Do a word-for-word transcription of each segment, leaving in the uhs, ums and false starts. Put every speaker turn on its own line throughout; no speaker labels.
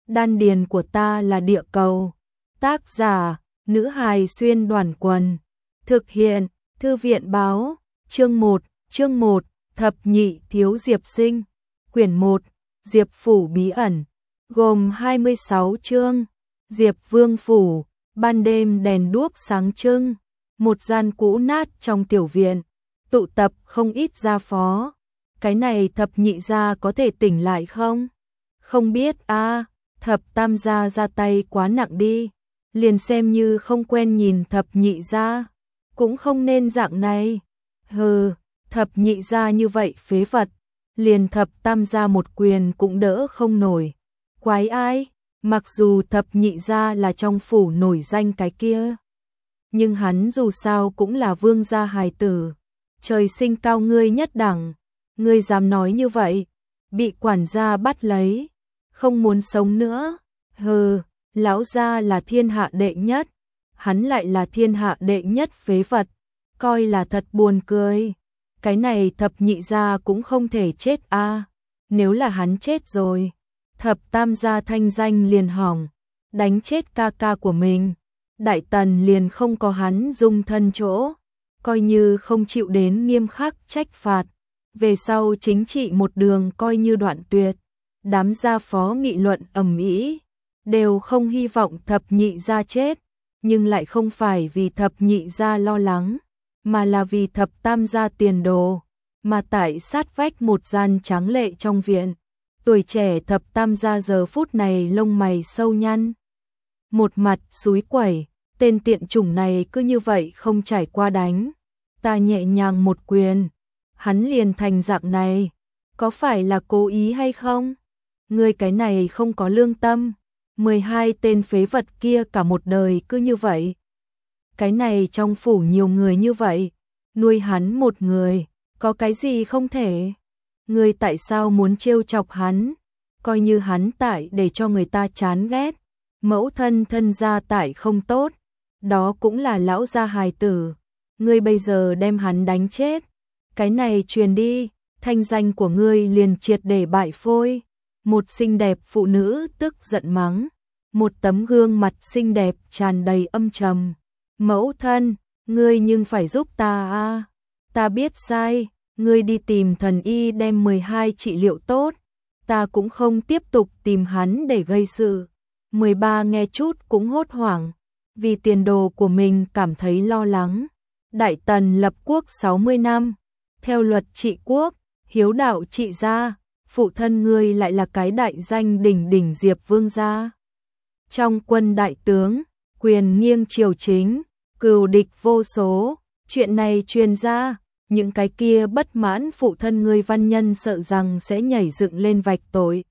đan điền của ta là địa cầu. Tác giả, nữ hài xuyên đoàn quần. Thực hiện, thư viện báo, chương một, chương một, thập nhị thiếu Diệp Sinh, quyển một, Diệp Phủ bí ẩn, gồm hai mươi sáu chương. Diệp Vương Phủ, ban đêm đèn đuốc sáng trưng, một gian cũ nát trong tiểu viện, tụ tập không ít gia phó. Cái này thập nhị gia có thể tỉnh lại không? Không biết a, à, thập tam gia ra tay quá nặng đi, liền xem như không quen nhìn thập nhị gia, cũng không nên dạng này. Hừ, thập nhị gia như vậy phế vật, liền thập tam gia một quyền cũng đỡ không nổi. Quái ai? Mặc dù thập nhị gia là trong phủ nổi danh cái kia, nhưng hắn dù sao cũng là vương gia hài tử, trời sinh cao ngươi nhất đẳng, ngươi dám nói như vậy, bị quản gia bắt lấy, không muốn sống nữa. Hừ, lão gia là thiên hạ đệ nhất, hắn lại là thiên hạ đệ nhất phế vật, coi là thật buồn cười. Cái này thập nhị gia cũng không thể chết a, à. Nếu là hắn chết rồi, thập tam gia thanh danh liền hỏng, đánh chết ca ca của mình, đại tần liền không có hắn dung thân chỗ, coi như không chịu đến nghiêm khắc trách phạt, về sau chính trị một đường coi như đoạn tuyệt. Đám gia phó nghị luận ầm ĩ, đều không hy vọng thập nhị gia chết, nhưng lại không phải vì thập nhị gia lo lắng, mà là vì thập tam gia tiền đồ. Mà tại sát vách một gian tráng lệ trong viện, tuổi trẻ thập tam gia giờ phút này lông mày sâu nhăn, một mặt xúi quẩy, tên tiện chủng này cứ như vậy không trải qua đánh, ta nhẹ nhàng một quyền, hắn liền thành dạng này, có phải là cố ý hay không? Ngươi cái này không có lương tâm, mười hai tên phế vật kia cả một đời cứ như vậy. Cái này trong phủ nhiều người như vậy, nuôi hắn một người, có cái gì không thể? Ngươi tại sao muốn trêu chọc hắn? Coi như hắn tại để cho người ta chán ghét, mẫu thân thân gia tại không tốt, đó cũng là lão gia hài tử. Ngươi bây giờ đem hắn đánh chết, cái này truyền đi, thanh danh của ngươi liền triệt để bại phôi. Một xinh đẹp phụ nữ tức giận mắng, một tấm gương mặt xinh đẹp tràn đầy âm trầm. Mẫu thân, ngươi nhưng phải giúp ta a, ta biết sai, ngươi đi tìm thần y đem mười hai trị liệu tốt, ta cũng không tiếp tục tìm hắn để gây sự. mười ba nghe chút cũng hốt hoảng, vì tiền đồ của mình cảm thấy lo lắng. Đại tần lập quốc sáu mươi năm, theo luật trị quốc, hiếu đạo trị gia, phụ thân ngươi lại là cái đại danh đỉnh đỉnh Diệp Vương gia. Trong quân đại tướng, quyền nghiêng triều chính, cừu địch vô số, chuyện này truyền ra, những cái kia bất mãn phụ thân ngươi văn nhân sợ rằng sẽ nhảy dựng lên vạch tội.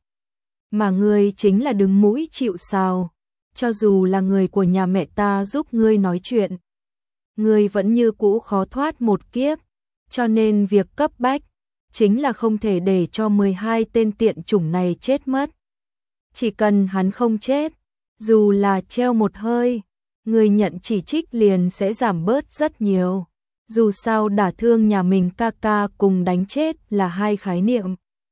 Mà ngươi chính là đứng mũi chịu sào, cho dù là người của nhà mẹ ta giúp ngươi nói chuyện, ngươi vẫn như cũ khó thoát một kiếp, cho nên việc cấp bách chính là không thể để cho mười hai tên tiện chủng này chết mất. Chỉ cần hắn không chết, dù là treo một hơi, người nhận chỉ trích liền sẽ giảm bớt rất nhiều. Dù sao đả thương nhà mình ca ca cùng đánh chết là hai khái niệm.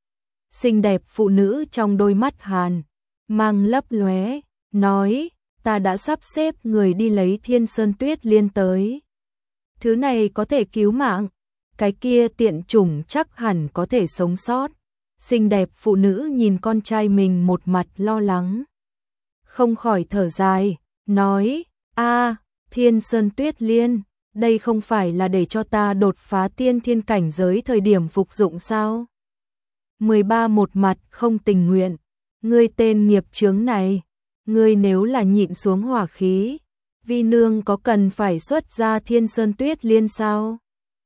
Xinh đẹp phụ nữ trong đôi mắt hàn, mang lấp lóe, nói, ta đã sắp xếp người đi lấy Thiên Sơn Tuyết Liên tới. Thứ này có thể cứu mạng, cái kia tiện chủng chắc hẳn có thể sống sót. Xinh đẹp phụ nữ nhìn con trai mình một mặt lo lắng, không khỏi thở dài, nói, a, Thiên Sơn Tuyết Liên, đây không phải là để cho ta đột phá tiên thiên cảnh giới thời điểm phục dụng sao? mười ba một mặt không tình nguyện, ngươi tên nghiệp chướng này, ngươi nếu là nhịn xuống hỏa khí, vi nương có cần phải xuất ra Thiên Sơn Tuyết Liên sao?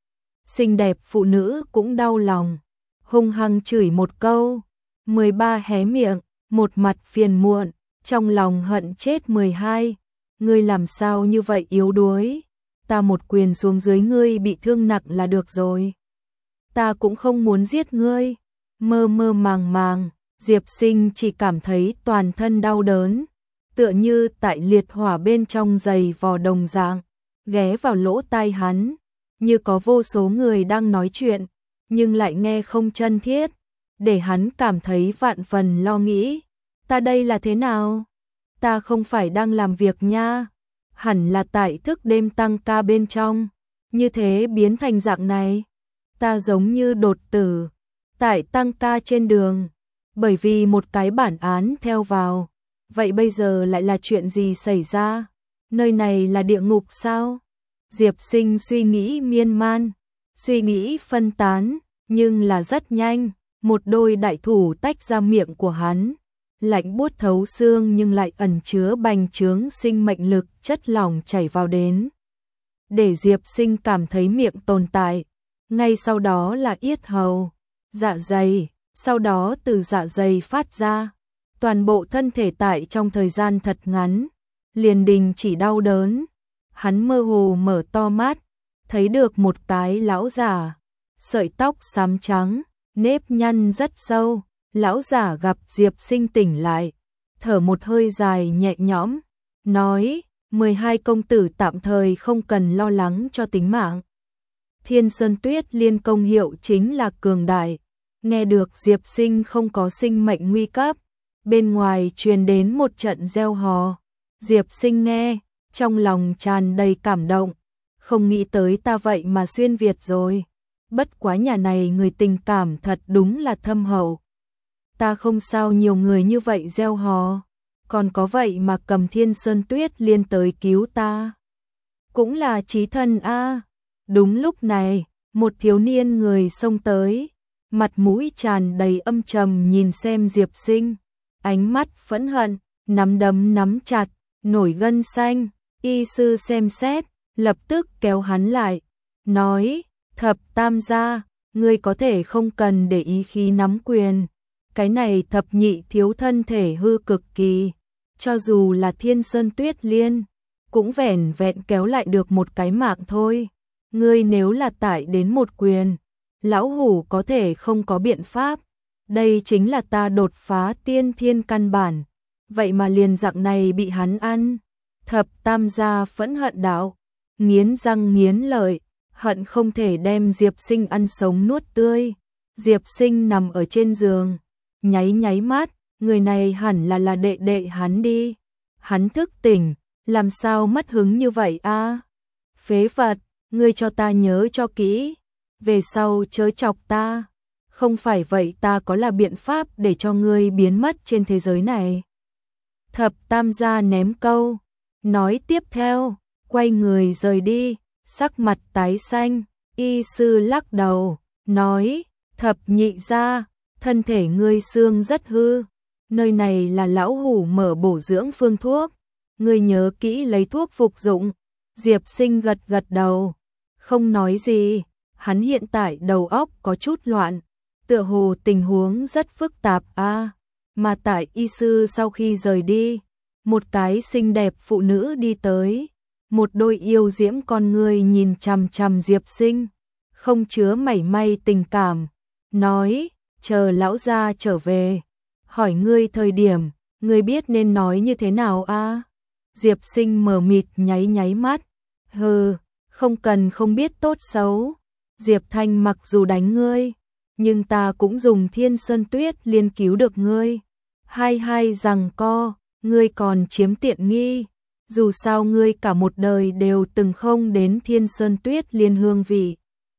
Xinh đẹp phụ nữ cũng đau lòng, hung hăng chửi một câu. mười ba hé miệng, một mặt phiền muộn, trong lòng hận chết mười hai. Ngươi làm sao như vậy yếu đuối? Ta một quyền xuống dưới ngươi bị thương nặng là được rồi. Ta cũng không muốn giết ngươi. Mơ mơ màng màng, Diệp Sinh chỉ cảm thấy toàn thân đau đớn, tựa như tại liệt hỏa bên trong giày vò đồng dạng, ghé vào lỗ tai hắn, như có vô số người đang nói chuyện, nhưng lại nghe không chân thiết, để hắn cảm thấy vạn phần lo nghĩ. Ta đây là thế nào? Ta không phải đang làm việc nha. Hẳn là tại thức đêm tăng ca bên trong. Như thế biến thành dạng này. Ta giống như đột tử. Tại tăng ca trên đường. Bởi vì một cái bản án theo vào. Vậy bây giờ lại là chuyện gì xảy ra? Nơi này là địa ngục sao? Diệp Sinh suy nghĩ miên man. Suy nghĩ phân tán. Nhưng là rất nhanh. Một đôi đại thủ tách ra miệng của hắn. Lạnh buốt thấu xương nhưng lại ẩn chứa bành trướng sinh mệnh lực chất lỏng chảy vào đến. Để Diệp Sinh cảm thấy miệng tồn tại. Ngay sau đó là yết hầu, dạ dày, sau đó từ dạ dày phát ra. Toàn bộ thân thể tại trong thời gian thật ngắn. Liền đình chỉ đau đớn. Hắn mơ hồ mở to mắt. Thấy được một cái lão giả. Sợi tóc xám trắng, nếp nhăn rất sâu. Lão giả gặp Diệp Sinh tỉnh lại, thở một hơi dài nhẹ nhõm, nói, mười hai công tử tạm thời không cần lo lắng cho tính mạng. Thiên Sơn Tuyết Liên công hiệu chính là cường đại. Nghe được Diệp Sinh không có sinh mệnh nguy cấp, bên ngoài truyền đến một trận reo hò. Diệp Sinh nghe, trong lòng tràn đầy cảm động, không nghĩ tới ta vậy mà xuyên Việt rồi. Bất quá nhà này người tình cảm thật đúng là thâm hậu. Ta không sao nhiều người như vậy gieo hò, còn có vậy mà cầm Thiên Sơn Tuyết Liên tới cứu ta. Cũng là chí thân a. Đúng lúc này, một thiếu niên người xông tới, mặt mũi tràn đầy âm trầm nhìn xem Diệp Sinh, ánh mắt phẫn hận, nắm đấm nắm chặt, nổi gân xanh. Y sư xem xét, lập tức kéo hắn lại, nói, Thập Tam gia, ngươi có thể không cần để ý khí nắm quyền. Cái này thập nhị thiếu thân thể hư cực kỳ, cho dù là Thiên Sơn Tuyết Liên, cũng vẻn vẹn kéo lại được một cái mạng thôi. Ngươi nếu là tải đến một quyền, lão hủ có thể không có biện pháp. Đây chính là ta đột phá tiên thiên căn bản, vậy mà liền dạng này bị hắn ăn. Thập Tam gia phẫn hận đạo, nghiến răng nghiến lợi, hận không thể đem Diệp Sinh ăn sống nuốt tươi. Diệp Sinh nằm ở trên giường, nháy nháy mắt, người này hẳn là là đệ đệ hắn đi. Hắn thức tỉnh, làm sao mất hứng như vậy a? Phế vật, ngươi cho ta nhớ cho kỹ, về sau chớ chọc ta, không phải vậy ta có là biện pháp để cho ngươi biến mất trên thế giới này. Thập Tam gia ném câu, nói tiếp theo, quay người rời đi, sắc mặt tái xanh. Y sư lắc đầu, nói, Thập nhị gia, thân thể ngươi xương rất hư, nơi này là lão hủ mở bổ dưỡng phương thuốc, ngươi nhớ kỹ lấy thuốc phục dụng. Diệp Sinh gật gật đầu, không nói gì, hắn hiện tại đầu óc có chút loạn, tựa hồ tình huống rất phức tạp a. Mà tại y sư sau khi rời đi, một cái xinh đẹp phụ nữ đi tới, một đôi yêu diễm con ngươi nhìn chằm chằm Diệp Sinh, không chứa mảy may tình cảm, nói, chờ lão gia trở về, hỏi ngươi thời điểm, ngươi biết nên nói như thế nào a? Diệp Sinh mờ mịt nháy nháy mắt, hừ, không cần không biết tốt xấu. Diệp Thanh mặc dù đánh ngươi, nhưng ta cũng dùng Thiên Sơn Tuyết Liên cứu được ngươi. Hai hai rằng co, ngươi còn chiếm tiện nghi. Dù sao ngươi cả một đời đều từng không đến Thiên Sơn Tuyết Liên hương vị.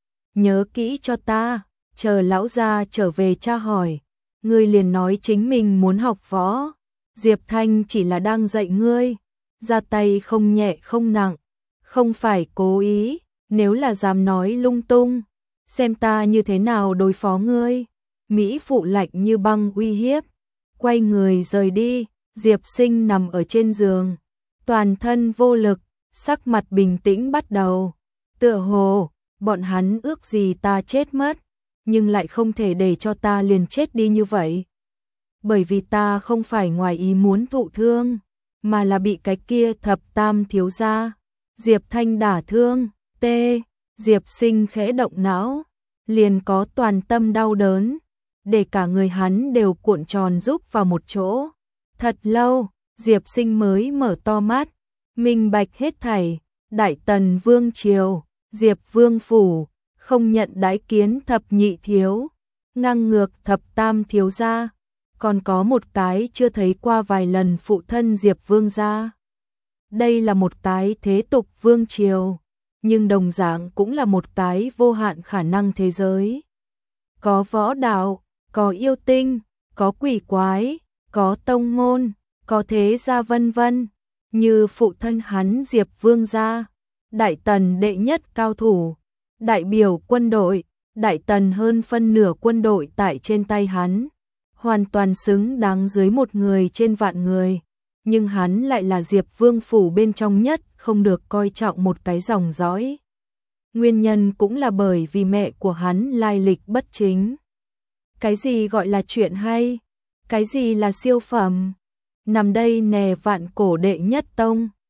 Nhớ kỹ cho ta, chờ lão gia trở về tra hỏi, ngươi liền nói chính mình muốn học võ. Diệp Thanh chỉ là đang dạy ngươi, ra tay không nhẹ không nặng, không phải cố ý, nếu là dám nói lung tung, xem ta như thế nào đối phó ngươi. Mỹ phụ lạnh như băng uy hiếp, quay người rời đi. Diệp Sinh nằm ở trên giường, toàn thân vô lực, sắc mặt bình tĩnh bắt đầu. Tựa hồ, bọn hắn ước gì ta chết mất, nhưng lại không thể để cho ta liền chết đi như vậy. Bởi vì ta không phải ngoài ý muốn thụ thương, mà là bị cái kia Thập Tam thiếu gia Diệp Thanh đả thương. T. Diệp Sinh khẽ động não, liền có toàn tâm đau đớn, để cả người hắn đều cuộn tròn rúc vào một chỗ. Thật lâu, Diệp Sinh mới mở to mắt, minh bạch hết thảy. Đại Tần Vương triều, Diệp Vương phủ, không nhận đãi kiến thập nhị thiếu, ngang ngược Thập Tam thiếu gia, còn có một cái chưa thấy qua vài lần phụ thân Diệp Vương gia. Đây là một cái thế tục vương triều, nhưng đồng dạng cũng là một cái vô hạn khả năng thế giới. Có võ đạo, có yêu tinh, có quỷ quái, có tông môn, có thế gia vân vân, như phụ thân hắn Diệp Vương gia, Đại Tần đệ nhất cao thủ, đại biểu quân đội, Đại Tần hơn phân nửa quân đội tại trên tay hắn, hoàn toàn xứng đáng dưới một người trên vạn người, nhưng hắn lại là Diệp Vương phủ bên trong nhất không được coi trọng một cái dòng dõi. Nguyên nhân cũng là bởi vì mẹ của hắn lai lịch bất chính. Cái gì gọi là chuyện hay? Cái gì là siêu phẩm? Nằm đây nè vạn cổ đệ nhất tông.